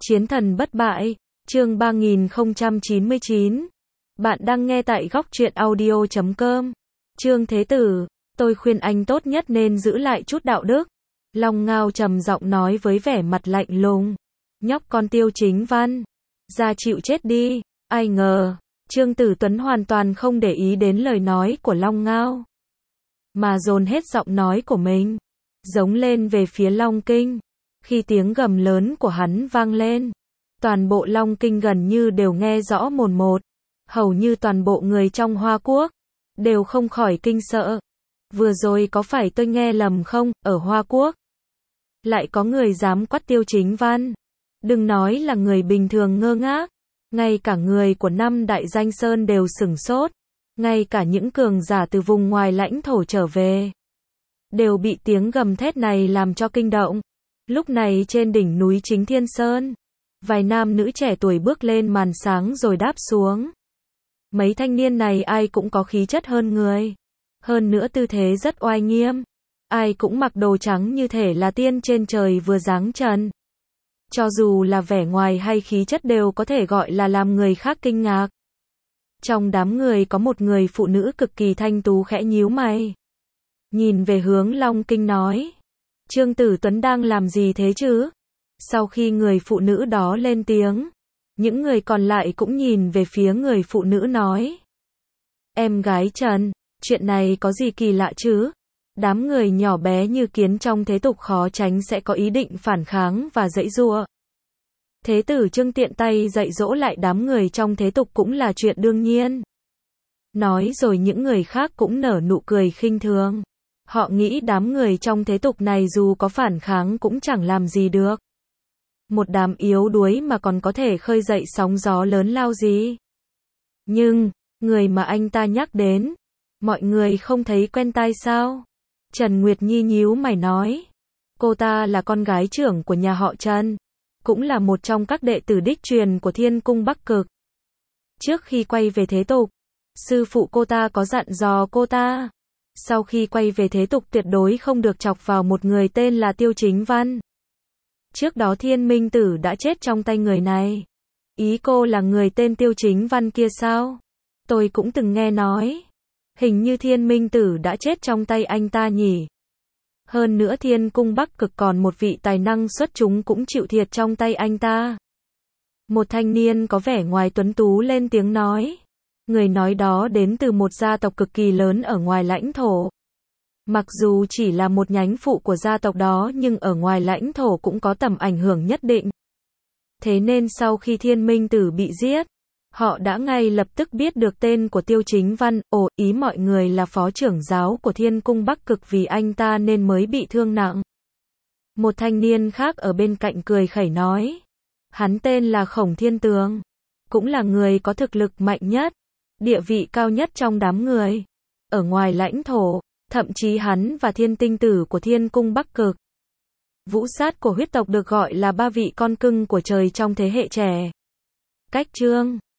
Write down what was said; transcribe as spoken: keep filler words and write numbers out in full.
Chiến thần bất bại, chương ba nghìn không trăm chín mươi chín. Bạn đang nghe tại góc truyện audio chấm com. Trương Thế Tử, tôi khuyên anh tốt nhất nên giữ lại chút đạo đức. Long Ngao trầm giọng nói với vẻ mặt lạnh lùng. Nhóc con Tiêu Chính Văn, ra chịu chết đi. Ai ngờ, Trương Tử Tuấn hoàn toàn không để ý đến lời nói của Long Ngao, mà dồn hết giọng nói của mình, giống lên về phía Long Kinh. Khi tiếng gầm lớn của hắn vang lên, toàn bộ Long Kinh gần như đều nghe rõ mồn một. Hầu như toàn bộ người trong Hoa Quốc đều không khỏi kinh sợ. Vừa rồi có phải tôi nghe lầm không? Ở Hoa Quốc lại có người dám quát Tiêu Chính Văn. Đừng nói là người bình thường ngơ ngác, ngay cả người của năm đại danh sơn đều sửng sốt. Ngay cả những cường giả từ vùng ngoài lãnh thổ trở về đều bị tiếng gầm thét này làm cho kinh động. Lúc này trên đỉnh núi Chính Thiên Sơn, vài nam nữ trẻ tuổi bước lên màn sáng rồi đáp xuống. Mấy thanh niên này ai cũng có khí chất hơn người, hơn nữa tư thế rất oai nghiêm. Ai cũng mặc đồ trắng như thể là tiên trên trời vừa giáng trần. Cho dù là vẻ ngoài hay khí chất đều có thể gọi là làm người khác kinh ngạc. Trong đám người có một người phụ nữ cực kỳ thanh tú khẽ nhíu mày, nhìn về hướng Long Kinh nói: Trương Tử Tuấn đang làm gì thế chứ? Sau khi người phụ nữ đó lên tiếng, những người còn lại cũng nhìn về phía người phụ nữ nói: Em gái Trần, chuyện này có gì kỳ lạ chứ? Đám người nhỏ bé như kiến trong thế tục khó tránh sẽ có ý định phản kháng và giãy giụa. Thế tử Trương tiện tay dạy dỗ lại đám người trong thế tục cũng là chuyện đương nhiên. Nói rồi những người khác cũng nở nụ cười khinh thường. Họ nghĩ đám người trong thế tục này dù có phản kháng cũng chẳng làm gì được. Một đám yếu đuối mà còn có thể khơi dậy sóng gió lớn lao gì. Nhưng, người mà anh ta nhắc đến, mọi người không thấy quen tai sao? Trần Nguyệt Nhi nhíu mày nói. Cô ta là con gái trưởng của nhà họ Trần, cũng là một trong các đệ tử đích truyền của Thiên Cung Bắc Cực. Trước khi quay về thế tục, sư phụ cô ta có dặn dò cô ta, sau khi quay về thế tục tuyệt đối không được chọc vào một người tên là Tiêu Chính Văn. Trước đó Thiên Minh Tử đã chết trong tay người này. Ý cô là người tên Tiêu Chính Văn kia sao? Tôi cũng từng nghe nói. Hình như Thiên Minh Tử đã chết trong tay anh ta nhỉ? Hơn nữa Thiên Cung Bắc Cực còn một vị tài năng xuất chúng cũng chịu thiệt trong tay anh ta. Một thanh niên có vẻ ngoài tuấn tú lên tiếng nói. Người nói đó đến từ một gia tộc cực kỳ lớn ở ngoài lãnh thổ. Mặc dù chỉ là một nhánh phụ của gia tộc đó nhưng ở ngoài lãnh thổ cũng có tầm ảnh hưởng nhất định. Thế nên sau khi Thiên Minh Tử bị giết, họ đã ngay lập tức biết được tên của Tiêu Chính Văn. Ồ, ý mọi người là phó trưởng giáo của Thiên Cung Bắc Cực vì anh ta nên mới bị thương nặng. Một thanh niên khác ở bên cạnh cười khẩy nói. Hắn tên là Khổng Thiên Tường, cũng là người có thực lực mạnh nhất, địa vị cao nhất trong đám người ở ngoài lãnh thổ. Thậm chí hắn và Thiên Tinh Tử của Thiên Cung Bắc Cực, vũ sát của huyết tộc được gọi là ba vị con cưng của trời trong thế hệ trẻ. Cách chương